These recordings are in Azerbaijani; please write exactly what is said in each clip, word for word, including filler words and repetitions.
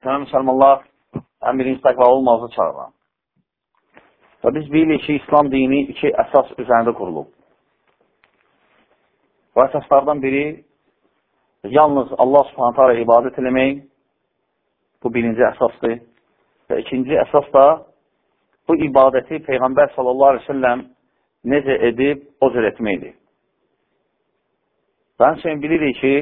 Təmam müsəlmanlar, ən birinci təqva olmazı çağıran. Və biz bilirik ki, İslam dini iki əsas üzərində qurulub. Bu əsaslardan biri yalnız Allah subhanət hala ibadət eləmək, bu birinci əsasdır. Və ikinci əsas da bu ibadəti Peyğəmbər sallallahu aleyhi ve selləm necə edib, o cür etməkdir. Və həmçinin bilirik ki,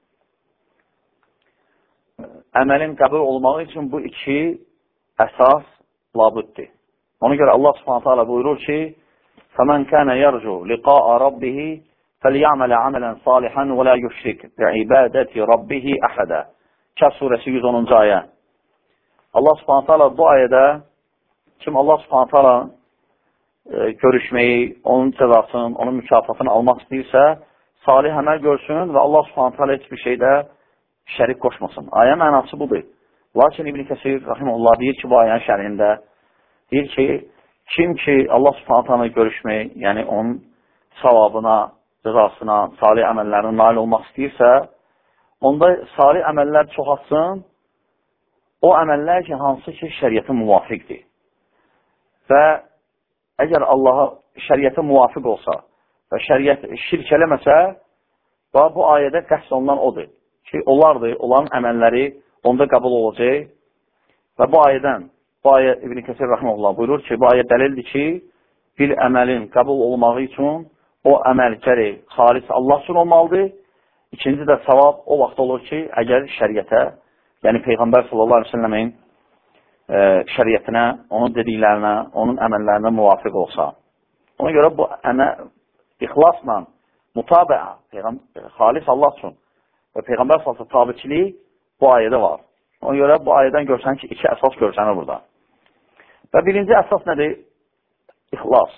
əməlin qəbul olmağı üçün bu iki əsas labuddir. Ona görə Allah subhanətə alə buyurur ki, فَمَنْ كَانَ يَرْجُو لِقَاءَ رَبِّهِ فَلْيَعْمَلَ عَمَلًا صَالِحًا وَلَا يُشْرِكْ بِعِبَادَةِ رَبِّهِ أَحَدًا Kəf surəsi yüz onuncu ayə. Allah subhanətə alə bu ayədə kim Allah subhanətə alə e, görüşməyi, onun cəzasını, onun mükafatını almaq istəyirsə, salih əməl görsün və Allah subhanətə alə heç bir şeydə şərik qoşmasın. Ayə mənası budur. Lakin İbn Kəsir rahimehullah deyir ki, bu ayənin şərhində deyir ki, kim ki Allah subhanətə alə görüşməyi, yəni onun savabına, cəzasına, salih əməllərinə nail olmaq istəyirsə, onda salih əməllər çoxalsın, o əməllər ki, hansı ki, şəriyyətə müvafiqdir. Və əgər Allaha şəriyyətə müvafiq olsa və şəriyyət şirk eləməsə, və bu ayədə qəsd olunan odur ki, onlardır, olan əməlləri onda qəbul olacaq və bu ayədən, bu ayə İbn Kəsir rahimehullah buyurur ki, bu ayə dəlildir ki, bir əməlin qəbul olmağı üçün o əməl gərək xalis Allah üçün olmalıdır. İkinci də savab o vaxt olur ki, əgər şəriyyətə, yəni Peyğəmbər sallallahu aleyhi ve selləmin e, şəriyyətinə, onun dediklərinə, onun əməllərinə müvafiq olsa. Ona görə bu əməl ixlasla, mutabəə, xalis Allah üçün və Peyğəmbər sallallahu aleyhi ve sellem tabiçiliyi bu ayədə var. Ona görə bu ayədən görsən ki, iki əsas görsənir burada. Və birinci əsas nədir? İxlas.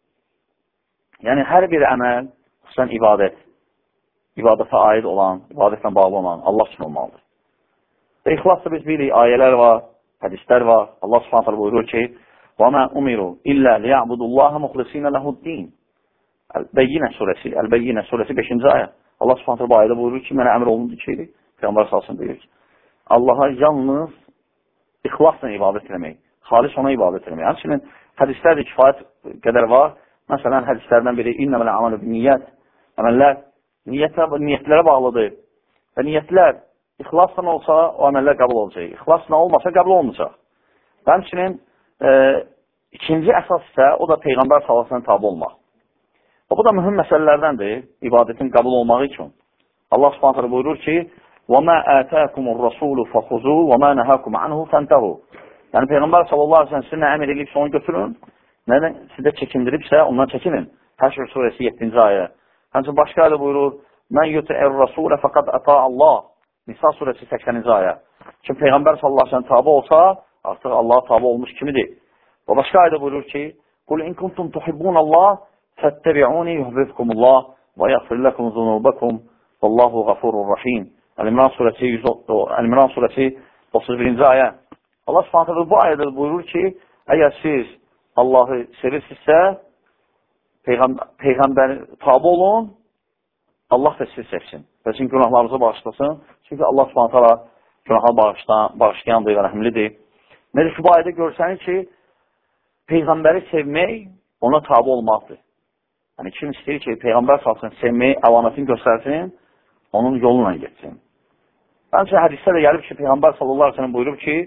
Yəni, hər bir əməl, xüsusən ibadət, ibadətə aid olan, ibadətlə bağlı olan Allah üçün olmalıdır. Və ixlasda biz bilirik, ayələr var, hədislər var. Allah subhanətlə buyurur ki, وَمَا أُمِرُوا إِلَّا لِيَعْبُدُ اللّٰهَ مُخْلِصِينَ لَهُ الدِّينَ Əl-Bəyyinə surəsi, Əl-Bəyyinə surəsi beşinci ayə. Allah subhanətlə bu ayədə buyurur ki, mənə əmr olundu ki, Peyğəmbər salsın deyir ki, Allaha yalnız ixlasla ibadət eləmək, xalis ona ibadət eləmək. Həmçinin hədislər də kifayət qədər var. Məsələn, hədislərdən biri, İnnəmələ amalı bir niyyət. Əməllər niyyətlərə bağlıdır. Və niyyətlər ixlasla olsa, o əməllər qəbul olacaq. İxlasla olmasa, qəbul olmayacaq. Və həmçinin e, ikinci əsas isə, o da Peyğəmbər salasına tabi olmaq. O, bu da mühüm məsələlərdəndir, ibadətin qəbul olmağı üçün. Allah subhanətlə buyurur ki, وَمَا آتَاكُمُ الرَّسُولُ فَخُذُوا وَمَا نَهَاكُمْ عَنْهُ فَانْتَهُوا Yəni, Peyğəmbər sallallahu aleyhi ve sellem sizə nə əmr edilibsə onu götürün, nədən sizə çəkindiribsə ondan çəkinin. Həşr surəsi yeddinci ayə. Həmçin başqa ayda buyurur, Mən yuti'ir rasulə fəqad əta Allah. Nisa surəsi səksəninci ayə. Kim Peyğəmbər sallallahu aleyhi ve sellem tabi olsa, artıq Allah'a tabi olmuş kimidir. Və başqa ayda buyurur ki, Qul in kuntum tuhibbun Allah, fəttəbi'uni yuhbibkumullah və yəğfir ləkum zunubakum vallahu ğafurur rahim. Əl-İmran surəsi, Əl-İmran surəsi otuz birinci ayə. Allah subhanətlə bu ayədə buyurur ki, əgər siz Allahı sevirsinizsə, Peyğəmbər, Peyğəmbər tabi olun, Allah da sizi sevsin və sizin günahlarınızı bağışlasın. Çünki Allah subhanətlə günahları bağışlayan, bağışlayandır və rəhmlidir. Nədir ki, bu ayədə görsənir ki, Peyğəmbəri sevmək ona tabi olmaqdır. Yəni, kim istəyir ki, Peyğəmbər salsın, sevməyi, əvanətini göstərsin, onun yoluna getsin. Həmçinin hədisdə də gəlib ki, Peyğəmbər sallallahu aleyhi ve sellem buyurub ki,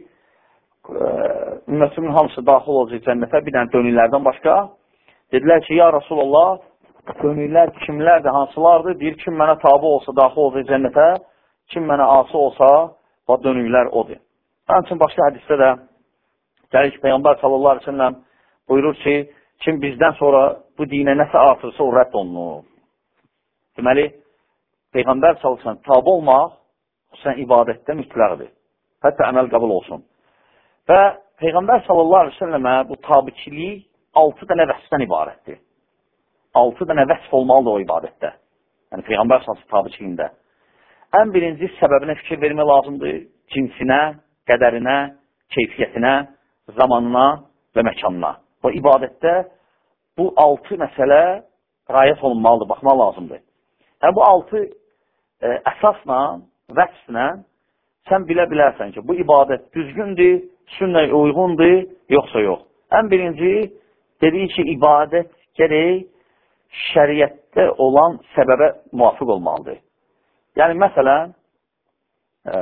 ümmetimin hamısı daxil olacaq cənnətə, bir dənə dönüklərdən başqa. Dedilər ki, ya Rasulallah, dönüklər kimlərdir, hansılardır? Deyir, kim mənə tabi olsa, daxil olacaq cənnətə, kim mənə ası olsa, və dönüklər odur. Həmçinin başqa hədisdə də gəlir ki, Peyğəmbər sallallahu aleyhi ve sellem buyurur ki, kim bizdən sonra bu dinə nəsə artırsa, o rədd olunur. Deməli, Peyğəmbər sallallahu aleyhi ve sellem tabi olmaq, sən ibadətdə mütləqdir. Hətta əməl qəbul olsun. Və Peyğəmbər sallallahu aleyhi ve sellemə bu tabiçilik altı dənə vəsfdən ibarətdir. Altı dənə vəsf olmalıdır o ibadətdə. Yəni Peyğəmbər sallallahu tabiçiliyində. Ən birinci səbəbinə fikir vermək lazımdır. Cinsinə, qədərinə, keyfiyyətinə, zamanına və məkanına. O ibadətdə bu altı məsələ rayət olunmalıdır, baxmaq lazımdır. Yəni bu altı ə, əsasla, vəsflə sən bilə bilərsən ki, bu ibadət düzgündür, sünnəyə uyğundur, yoxsa yox. Ən birinci, dedik ki, ibadət gərək şəriətdə olan səbəbə müvafiq olmalıdır. Yəni, məsələn, e,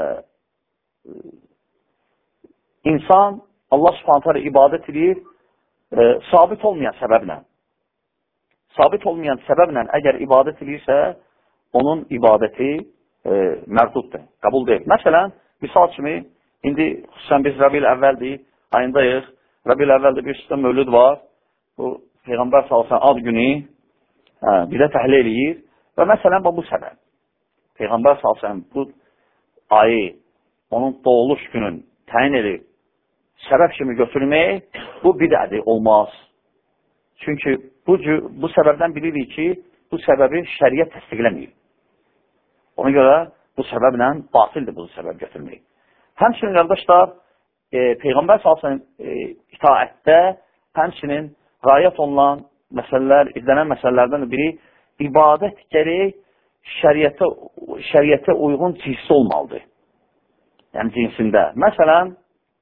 insan Allah subhanətə alə ibadət edir e, sabit olmayan səbəblə. Sabit olmayan səbəblə əgər ibadət edirsə, onun ibadəti e, mərduddur, qəbul deyil. Məsələn, misal kimi, indi xüsusən biz Rəbil əvvəldir, ayındayıq, Rəbil əvvəldə bir üstə mövlüd var, bu Peyğəmbər salsan ad günü hə, bir də təhlil eləyir və məsələn, bu səbəb. Peyğəmbər salsan bu ayı, onun doğuluş günün təyin edib, səbəb kimi götürmək, bu bidədir, olmaz. Çünki bu, bu səbəbdən bilirik ki, bu səbəbi şəriət təsdiqləməyib. Ona görə bu səbəblə batildir bu səbəb götürmək. Həmçinin, qardaşlar, e, Peyğəmbər salsan e, itaətdə həmçinin rayət olunan məsələlər, izlənən məsələlərdən biri ibadət gərək şəriətə, şəriətə uyğun cinsi olmalıdır. Yəni cinsində. Məsələn,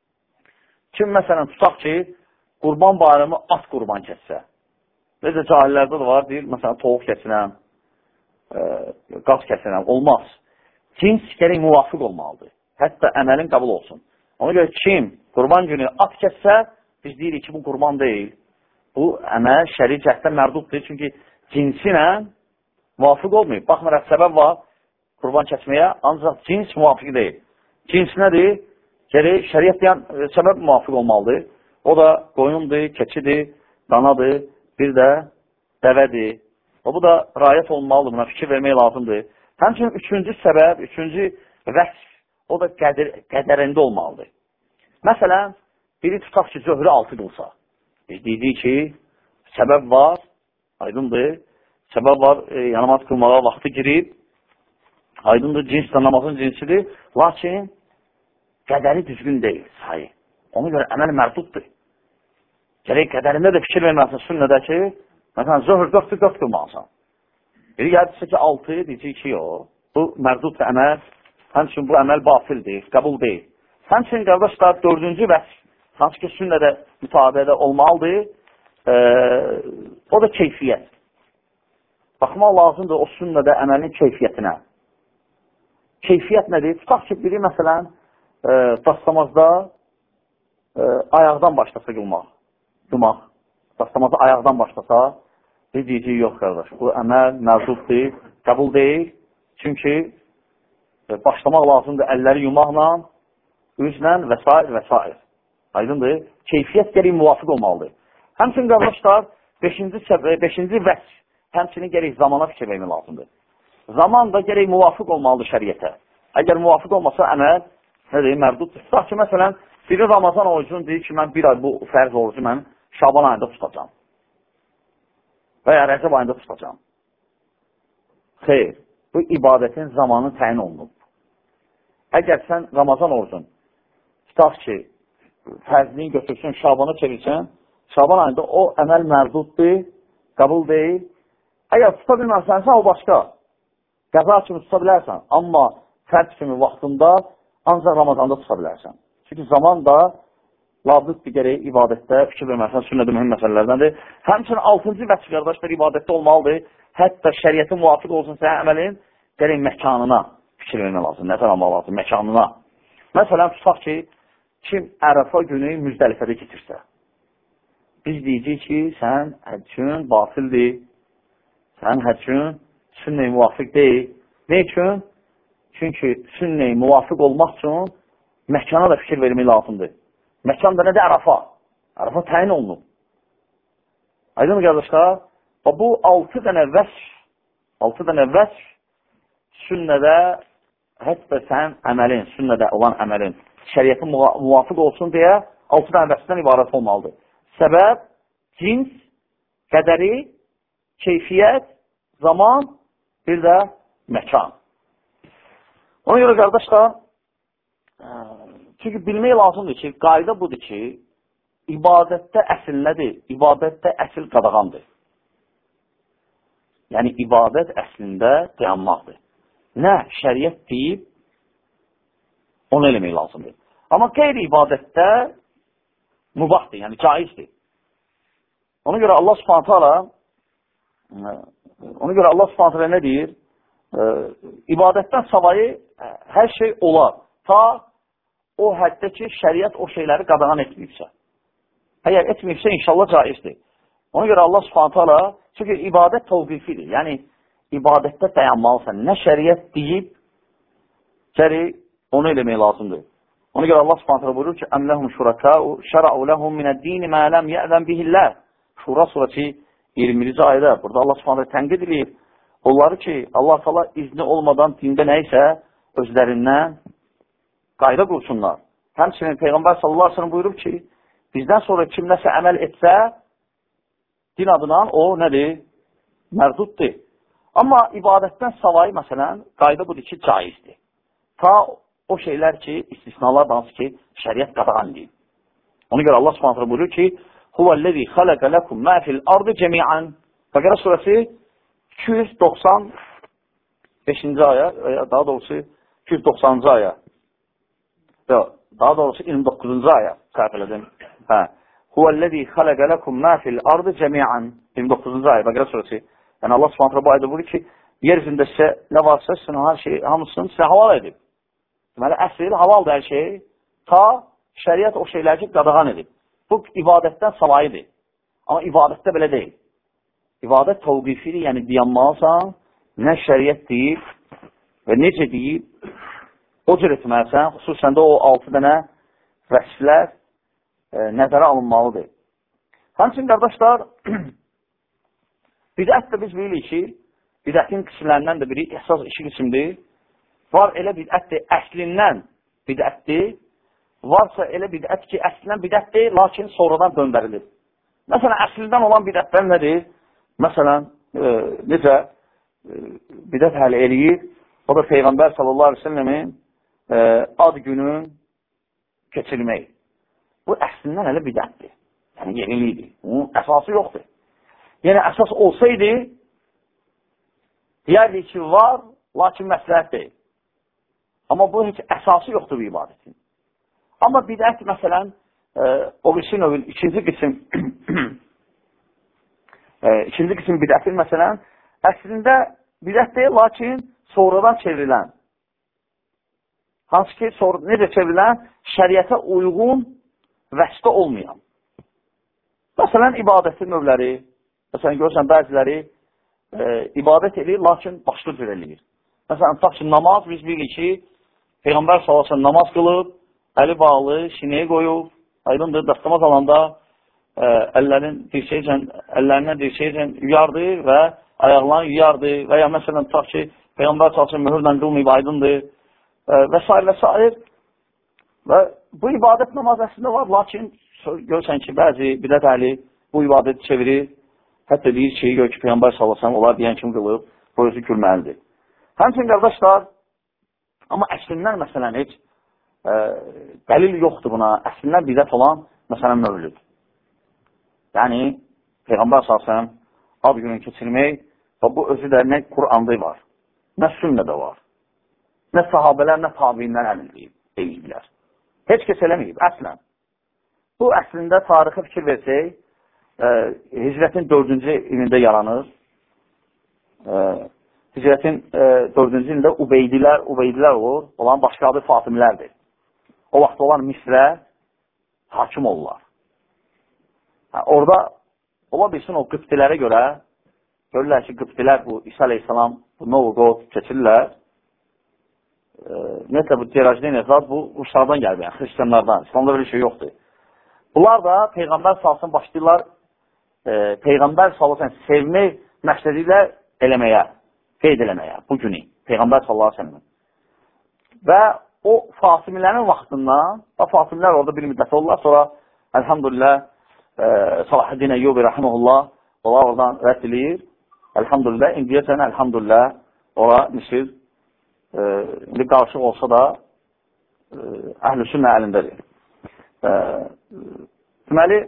kim məsələn tutaq ki, qurban bayramı at qurban kəssə. Necə cahillərdə də var, deyir, məsələn, toğuq kəsinəm, e, qaz kəsinəm, olmaz. Cins gərək müvafiq olmalıdır. Hətta əməlin qəbul olsun. Ona görə kim qurban günü at kəssə, biz deyirik ki, bu qurban deyil. Bu əməl şəri cəhətdən mərduddur. Çünki cinsi ilə müvafiq olmayıb. Baxmayaraq, səbəb var qurban kəsməyə, ancaq cins müvafiq deyil. Cins nədir? Gərək şəriət deyən səbəb müvafiq olmalıdır. O da qoyundur, keçidir, danadır, bir də dəvədir. O, bu da rayət olmalıdır, buna fikir vermək lazımdır. Həmçinin üçüncü səbəb, üçüncü vəsf, o da qədir, qədərində olmalıdır. Məsələn, biri tutaq ki, zöhrü altı qılsa. Biz deyirik ki, səbəb var, aydındır, səbəb var, e, namaz qılmağa vaxtı girib, aydındır, cins də namazın cinsidir, lakin qədəri düzgün deyil, sayı. Ona görə əməl mərduddur. Gərək qədərində də fikir verməlisin, sünnədə ki, məsələn, zöhr dörddür, dörd qılmalısan. Biri gəldirsə ki, altı, deyəcək ki, o, bu mərduddur əməl, həmçin bu əməl batildir, qəbul deyil. Həmçin, qardaşlar, dördüncü vəsf, hansı ki, sünnədə mütabiədə olmalıdır, e, o da keyfiyyət. Baxmaq lazımdır o sünnədə əməlin keyfiyyətinə. Keyfiyyət nədir? Tutaq ki, biri, məsələn, e, dastamazda e, ayaqdan başlasa qılmaq, qılmaq. Dastamazda ayaqdan başlasa, biz deyəcəyik, yox, qardaş, bu əməl mərduddur, qəbul deyil. Çünki e, başlamaq lazımdır əlləri yumaqla, üzlə və s. və s. Aydındır. Keyfiyyət gərək müvafiq olmalıdır. Həmçinin, qardaşlar, beşinci, beşinci vəsf, həmçinin gərək zamana fikir vermək lazımdır. Zaman da gərək müvafiq olmalıdır şəriətə. Əgər müvafiq olmasa, əməl, nədir, mərduddur. Tutaq ki, məsələn, biri Ramazan orucunu deyir ki, mən bir ay bu fərz orucu mən Şaban ayında tutacam. Və ya Rəcəb ayında tutacam. Xeyr, bu ibadətin zamanı təyin olunub. Əgər sən Ramazan orucun, tutaq ki, fərzliyin götürsün, Şabana çevirsən, Şaban ayında o əməl mərduddur, qəbul deyil. Əgər tuta bilməsənsə, o başqa. Qəza kimi tuta bilərsən, amma fərz kimi vaxtında ancaq Ramazanda tuta bilərsən. Çünki zaman da labüddür gərək ibadətdə fikir verməsən, sünnədə mühüm məsələlərdəndir. Həmçinin altıncı vəsf, qardaşlar, ibadətdə olmalıdır. Hətta şəriyyətin müvafiq olsun sənə əməlin, gərək məkanına fikir vermək lazım, nəzər almaq lazım, məkanına. Məsələn, tutaq ki, kim Ərəfa günü Müzdəlifədə getirsə, biz deyəcəyik ki, sən həccün batildir, sən həccün sünnəyə müvafiq deyil. Ne üçün? Çünki sünnəyə müvafiq olmaq üçün məkana da fikir vermək lazımdır. Məkan da nədir? Ərəfa. Ərəfa təyin olunub. Aydın mı, qardaşlar? Bu altı dənə vəsf, altı dənə vəsf sünnədə, hətta sən əməlin, sünnədə olan əməlin şəriyyətin müvafiq olsun deyə altı dənə vəsfdən ibarət olmalıdır. Səbəb, cins, qədəri, keyfiyyət, zaman, bir də məkan. Ona görə, qardaşlar, çünki bilmək lazımdır ki, qayda budur ki, ibadətdə əsil nədir? İbadətdə əsil qadağandır. Yəni, ibadət əslində dayanmaqdır. Nə? Şəriət deyib, onu eləmək lazımdır. Amma qeyri-ibadətdə mübahdır, yəni caizdir. Ona görə Allah Subhanahu taala ona görə Allah Subhanahu taala nə deyir? E, ibadətdən savayı hər şey olar. Ta o həddə ki, şəriət o şeyləri qadağan etməyibsə. Əgər etməyibsə, inşallah caizdir. Ona görə Allah Subhanahu taala, çünki ibadət təvqifidir. Yəni, ibadətdə dayanmalısan. Nə şəriət deyib, gəri onu eləmək lazımdır. Ona görə Allah Subhanahu taala buyurur ki, "Əm lehum şurakâ'u şer'u lehum mined-dîn mâ lem ye'zen bihillah." Şura surəsi iyirminci ayədə burada Allah Subhanahu taala tənqid edir. Onları ki, Allah Taala izni olmadan dində nə isə özlərindən qayda qursunlar. Həmçinin Peyğəmbər sallallahu əleyhi və səlləm buyurub ki, bizdən sonra kim nəsə əməl etsə, din adından o nədir? Mərduddur. Amma ibadətdən savayı, məsələn, qayda budur ki, caizdir. Ta o şeylər ki, istisnalar hansı ki, şəriət qadağan deyil. Ona görə Allah Subhanahu taala buyurur ki, "Huvellezî xalaqə lekum mâ fil-ardı cemi'an." Bəqərə surəsi iki yüz doxsan beşinci ayə, daha doğrusu iki yüz doxsanıncı ayə. Daha doğrusu iyirmi doqquzuncu ayə. Səhv elədim. Hə. Huvellezî xalaqə lekum mâ fil-ardı cemi'an. iyirmi doqquzuncu ayə Bəqərə surəsi. Yəni Allah Subhanahu taala bu ayədə buyurur ki, yer üzündə sizə nə varsa, sizin hər şey hamısını sizə haval edib. Deməli, əsl havaldır hər şey. Ta şəriət o şeyləri ki, qadağan edib. Bu ibadətdən savayıdır. Amma ibadətdə belə deyil. İbadət təvqifidir, yəni dayanmalısan, nə şəriət deyib və necə deyib, o cür etməlisən, xüsusən də o altı dənə vəsflər e, nəzərə alınmalıdır. Həmçinin, qardaşlar, bidət də biz bilirik ki, bidətin qismlərindən də biri əsas iki qismdir. Var elə bidətdir, əslindən bidətdir. Varsa elə bidət ki, əslindən bidətdir, lakin sonradan döndərilir. Məsələn, əslindən olan bidətlər nədir? Məsələn, e, necə e, bidət həll eləyir? O da Peyğəmbər sallallahu əleyhi və səlləmin e, ad günün keçirmək. Bu əslindən elə bidətdir. Yəni, yenilikdir. Bunun əsası yoxdur. Yəni, əsas olsaydı, deyərdik ki, var, lakin məsləhət deyil. Amma bu heç əsası yoxdur bu ibadətin. Amma bidət, məsələn, e, o birisi növün ikinci qism e, ikinci qism bidətin, məsələn, əslində bidət deyil, lakin sonradan çevrilən. Hansı ki, sonra, necə çevrilən? Şəriətə uyğun vəsdə olmayan. Məsələn, ibadətin növləri, məsələn, görürsən, bəziləri e, ibadət edir, lakin başqa cür eləyir. Məsələn, tutaq ki, namaz, biz bilirik ki, Peyğəmbər sallallahu əleyhi və səlləm namaz qılıb, əli bağlı, sinəyə qoyub, aydındır, dəstəmaz alanda ə, əllərin dirsəyəcən, əllərinə dirsəyəcən yuyardı və ayaqlarını yuyardı və ya məsələn, tutaq ki, Peyğəmbər sallallahu əleyhi və səlləm mühürlə qılmayıb, aydındır ə, və s. və s. Və bu ibadət namaz əslində var, lakin görürsən ki, bəzi bidət əhli bu ibadəti çevirir, hətta deyir ki, gör ki, Peyğəmbər sallallahu əleyhi və səlləm onlar deyən kim qılıb, bu özü gülməlidir. Həmçinin, qardaşlar, amma əslindən, məsələn, heç ə, dəlil yoxdur buna. Əslindən bidət olan, məsələn, mövlüd. Yəni, Peyğəmbər sallallahu əleyhi və səlləm ad gününü keçirmək və bu özü də nə Qur'anda var, nə sünnədə var, nə sahabələr, nə tabiinlər əmr deyiblər. Heç kəs eləməyib, əslən. Bu, əslində, tarixə fikir versək, ə, hicrətin dördüncü ilində yaranır. Ə, Hicrətin e, dördüncü ilində Ubeydilər, Ubeydilər olur, olan başqa adı Fatimilərdir. O vaxt olan Misrə hakim olurlar. Hə, orada ola bilsin o qıptilərə görə, görürlər ki, qıptilər bu İsa əleyhissalam, bu Novqod keçirirlər. E, Nəsə bu tirajdə nəzad bu Ruslardan gəlir, yəni xristiyanlardan. İslamda böyle şey yoxdur. Bunlar da Peyğəmbər salsın başlayırlar, e, Peyğəmbər salsın sevmək məqsədilə eləməyə. Qeyd eləməyə, bu günü, Peyğəmbər sallallahu əleyhi və səlləm. Və o Fatimilərin vaxtından, və Fatimilər orada bir müddət olurlar, sonra əlhamdülillah, e, Salahuddin Əyyubi rəhməhullah, onlar oradan rədd eləyir. Əlhamdülillah, indiyəcən əlhamdülillah, ora Misir, e, indi qarışıq olsa da, e, əhl-i sünnə əlindədir. E, deməli,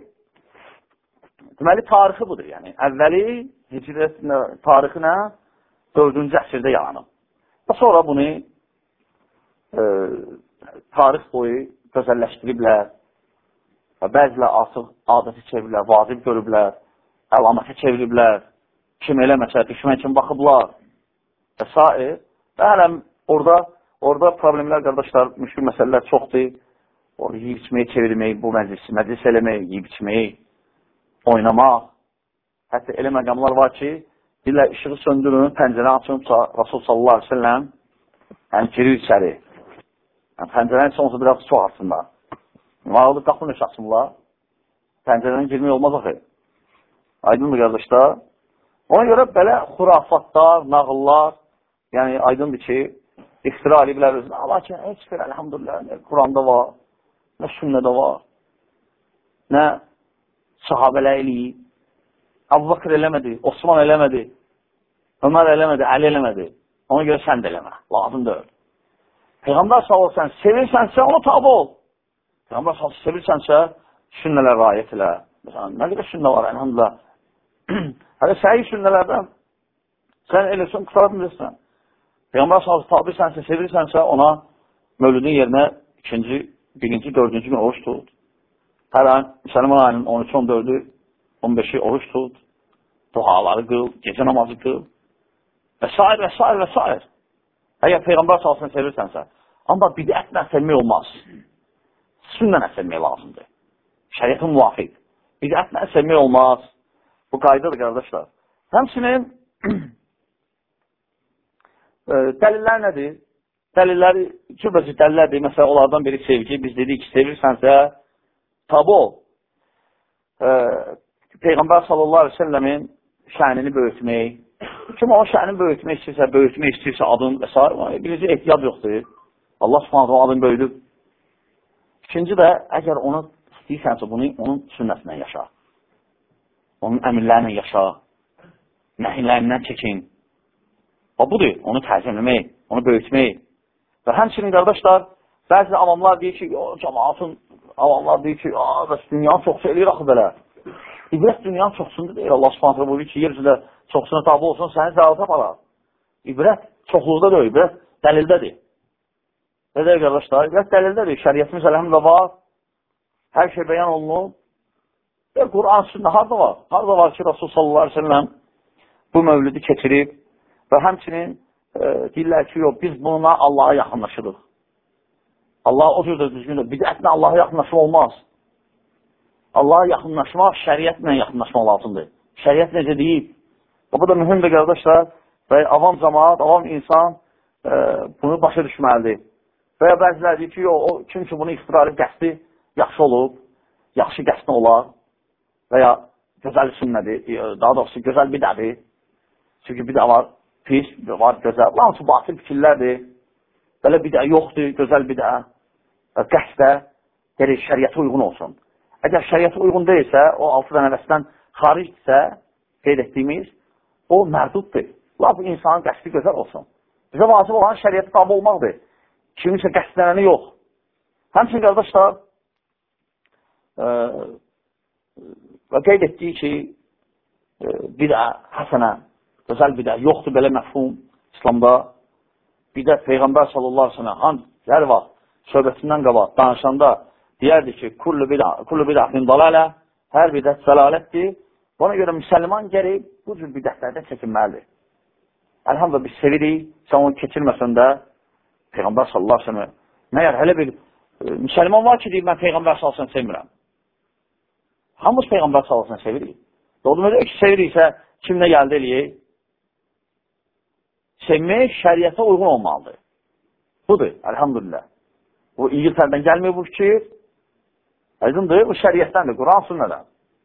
deməli, tarixi budur, yəni. Əvvəli, hicrət tarixinə, dördüncü əsrdə yaranıb. Və sonra bunu e, tarix boyu gözəlləşdiriblər və bəzilər artıq adəti çeviriblər, vacib görüblər, əlamətə çeviriblər, kim eləməsə, düşmən kimi baxıblar və s. Və hələ orada, orada problemlər, qardaşlar, müşkül məsələlər çoxdur. Orada yiyib içməyi çevirmək, bu məclisi, məclis eləmək, yiyib içməyi, oynamaq. Hətta elə məqamlar var ki, deyirlər, işığı söndürün, pəncərə açınca Rasul sallallahu aleyhi ve selləm yəni girir içəri. Yəni, pəncərənin sonucu biraz çox açsınlar. Mağılıb qapını neşə açsınlar. Pəncərənin girmək olmaz axı. Aydındır, qardaşlar. Ona görə belə xurafatlar, nağıllar, yəni aydındır ki, iftira ediblər özünə. Lakin heç bir, əlhamdülillah, nə Quranda var, nə sünnədə var, nə sahabələ eləyib. Əbu Bakır eləmədi, Osman eləmədi, Ömər eləmədi, Əli eləmədi. Ona görə sən də eləmə, lazım deyil. Peyğəmbər sallallahu sən sevirsənsə, onu tabi ol. Peyğəmbər sallallahu sevirsənsə, sünnələr rayət elə. Məsələn, nə qədər sünnə var, əlhamdülillah. Hələ səhih sünnələrdən sən eləsin, qısara bilirsən. Peyğəmbər sallallahu tabi sənsə, sevirsənsə, ona mövlüdün yerinə ikinci, birinci, dördüncü gün oruç tut. Hər ay, Müsəlman ayının on üç on dördü, on beşi oruç tut, duaları qıl, gecə namazı qıl və s. və s. və s. Əgər Peyğəmbər salsını sevirsənsə, amma bidətlə sevmək olmaz. Sünnə sevmək lazımdır. Şəriyyətin müvafiq. Bidətlə sevmək olmaz. Bu qaydadır, qardaşlar. Həmçinin dəlillər nədir? Dəlilləri, cürbəcə dəlillərdir. Məsələn, onlardan biri sevgi. Biz dedik ki, sevirsənsə, tabi ol. Peyğəmbər sallallahu aleyhi ve sellemin şənini böyütmək, kim o şənini böyütmək istəyirsə, böyütmək istəyirsə adın və s. Birinci ehtiyat yoxdur. Allah subhanətə adını böyüdüb. İkinci də, əgər onu istəyirsənsə, bunu onun sünnəsindən yaşa. Onun əmirlərlə yaşa. Nəhiylərindən çəkin. O budur, onu təzimləmək, onu böyütmək. Və həmçinin, qardaşlar, bəzi avamlar deyir ki, cəmaatın avamlar deyir ki, bəs dünyanı çox şey eləyir axı belə. İbrət dünyanın çoxsunda deyir. Allah subhanətlə buyurur ki, yer üzrə çoxsuna tabi olsun, səni zəalata aparar. İbrət çoxluqda deyil, İbrət dəlildədir. Nə deyir, qardaşlar? İbrət dəlildədir. Şəriyyətimiz əlhəmdə var. Hər şey bəyan olunub. Və Quran sünnə harada var? Harada var ki, Rasul sallallahu aleyhi ve sellem bu mövlüdü keçirib və həmçinin e, deyirlər ki, yox, biz bununla Allaha yaxınlaşırıq. Allah o cürdə düzgündür. Bidətlə Allaha yaxınlaşma olmaz. Allaha yaxınlaşmaq, şəriyyətlə yaxınlaşmaq lazımdır. Şəriyyət necə deyib? Bu da mühümdür, qardaşlar. Və avam cəmaat, avam insan e, bunu başa düşməlidir. Və ya bəzilər deyir ki, yox, o, kim ki bunu ixtirarı qəsdi yaxşı olub, yaxşı qəsdi olar və ya gözəl sünnədir, daha doğrusu gözəl bidədir. Çünki bidə var, pis, var gözəl. Lansı batil fikirlərdir. Belə bidə yoxdur, gözəl bidə. Qəsdə gerək şəriyyətə uyğun olsun. Əgər şəriyyətə uyğun deyilsə, o altı dənə vəsdən xaricdirsə, qeyd etdiyimiz, o mərduddur. La, bu insanın qəsdi gözəl olsun. Bizə vacib olan şəriyyətə tabi olmaqdır. Kimisə qəsdlənəni yox. Həmçin, qardaşlar, e, və qeyd etdiyi ki, e, bidə, həsənə, gözəl bidə, yoxdur belə məfhum İslamda. Bidə Peyğəmbər sallallahu aleyhi ve sellem hər vaxt söhbətindən qabaq, danışanda deyərdi ki, kullu bid'atin dalalə, hər bidət zəlalətdir. Buna görə müsəlman gərək bu cür bidətlərdən çəkinməlidir. Əlhamdülillah biz sevirik, sən onu keçirməsən də Peyğəmbər sallallahu aleyhi ve sellem. Məyər hələ bir e, müsəlman var ki, deyir, mən Peyğəmbər sallallahu aleyhi ve sellem sevmirəm. Hamımız Peyğəmbər sallallahu aleyhi ve sellem sevirik. Doğru ki, seviriksə, kim nə gəldi eləyək? Sevmək şəriyyətə uyğun olmalıdır. Budur, əlhamdülillah. Bu İngiltərdən gəlmir bu fikir. Aydındır, bu şəriyyətdəndir, Quran sünnədən.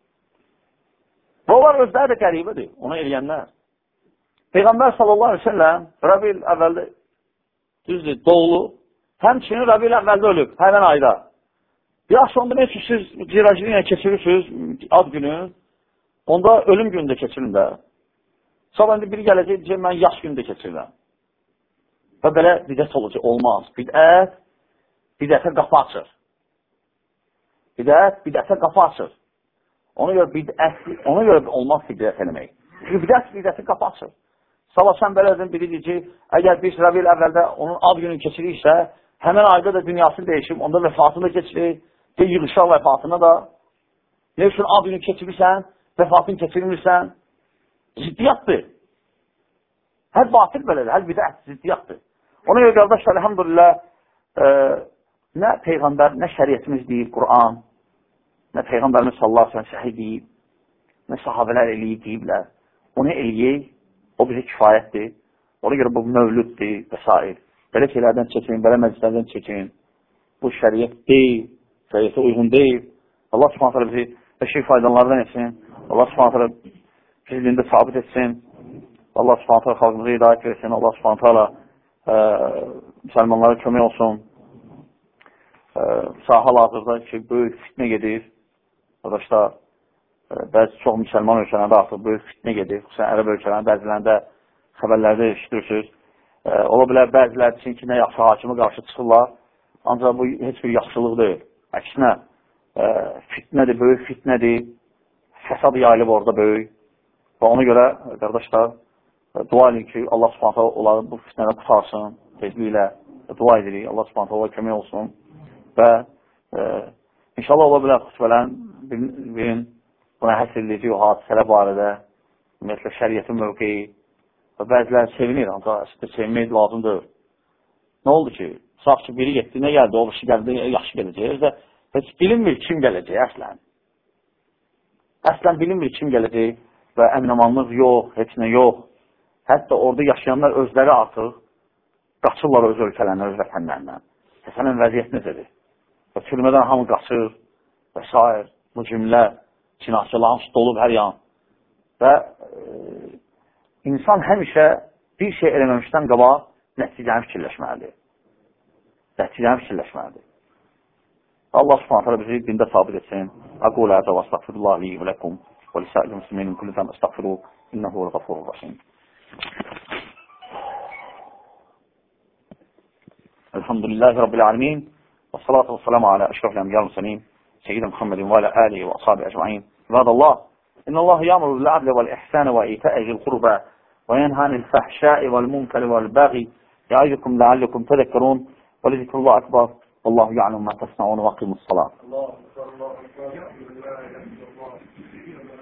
Bu var özləri də qəribədir, onu eləyənlər. Peyğəmbər sallallahu aleyhi ve sellem Rəbil əvvəldə düzdür, doğulu, həmçinin Rəbil əvvəldə ölüb, həmən ayda. Yaxşı, onda ne siz ciraciliyə keçirirsiniz ad günü, onda ölüm günündə keçirin də. Sabah indi biri gələcək, deyəcək, mən yaş günündə keçirirəm. Və belə bidət olacaq, olmaz. Bidət, bidətə qapı açır. Bidət, bidətə qapı açır. Ona görə bidət, ona görə olmaz ki, bidət eləmək. Çünki bidət, bidəti qapı açır. Sabah sən belə edin, biri deyəcək, əgər biz Rəbil əvvəldə onun ad gününü keçiriksə, Həmən ayda da dünyasını dəyişib, onda vəfatını da keçirir, bir yığışaq vəfatına da. Ne üçün ad günü keçirirsən, vəfatını keçirirsən? Ciddiyyatdır. Hər batil belədir, hər bidət ciddiyyatdır. Ona görə qardaşlar, elhamdülillah, e, nə Peyğəmbər, nə şəriyyətimiz deyib, Qur'an, nə Peyğəmbərimiz sallallahu aleyhi ve sellem səhi deyib, nə sahabələr eləyib deyiblər. Onu eləyək, o bizə kifayətdir. Ona görə bu mövlüddür və s. Belə şeylərdən çəkin, belə məclislərdən çəkin. Bu şəriyyət deyil, şəriyyətə uyğun deyil. Allah subhanətlə bizi bəşir faydalardan etsin. Allah subhanətlə bizi dində sabit etsin. Allah subhanətlə xalqımıza hidayət versin. Allah subhanətlə e, müsəlmanlara kömək olsun. E, Sahal hazırda ki, böyük fitnə gedir. Arkadaşlar, e, bəzi çox müsəlman ölkələrində artıq böyük fitnə gedir. Xüsusən ərəb ölkələrində bəzilərində xəbərlərdə eşitirsiniz. E, ola bilər bəzilər üçün ki, nə yaxşı hakimə qarşı çıxırlar. Ancaq bu heç bir yaxşılıq deyil. Əksinə, e, fitnədir, böyük fitnədir. Fəsad yayılıb orada böyük. Və ona görə, qardaşlar, e, dua edin ki, Allah subhanətə onları bu fitnədə qutarsın tezliklə. Dua edirik, Allah subhanətə onlara kömək olsun. Və e, inşallah ola bilər xüsbələn birin buna həsr edici o hadisələr barədə, ümumiyyətlə şəriyyətin mövqeyi və bəzilər sevinir, ancaq əslində sevinmək lazımdır. Nə oldu ki? Sağ ki, biri getdi, nə gəldi, o kişi gəldi, yaxşı gələcək. Heç bilinmir kim gələcək, əslən. Əslən bilinmir kim gələcək və əminamanlıq yox, heç nə yox. Hətta orada yaşayanlar özləri artıq qaçırlar öz ölkələrindən, öz vətənlərindən. Səsənin vəziyyət necədir? Və türmədən hamı qaçır və s. Bu cümlə, cinasələr hamısı dolub hər yan. Və e, insan həmişə bir şey eləməmişdən qabaq nəticəni fikirləşməlidir. Nəticəni fikirləşməlidir. Allah subhanətlə bizi dində sabit etsin. Aqul həzə və astəğfirullah li və ləkum və lisə'il müslimin kulludan astəğfiru innəhu l-ğafurur rahim. Elhamdülillahi Rabbil alemin və salatu və salamu alə əşrafil əmbiyal müsəlin seyyidin Muhammedin və alə alihi və ashabi əcma'in. İbadallah, innəllahi ya'muru bil-'adli vel-ihsani və ita'i zil-qurba və yenhə anil-fahşa'i vel-munkari vel-baghi ya'izukum la'allakum tadhakkarun və lizikrullah akbar. Vallahu ya'lamu ma tasna'un və aqimus salat.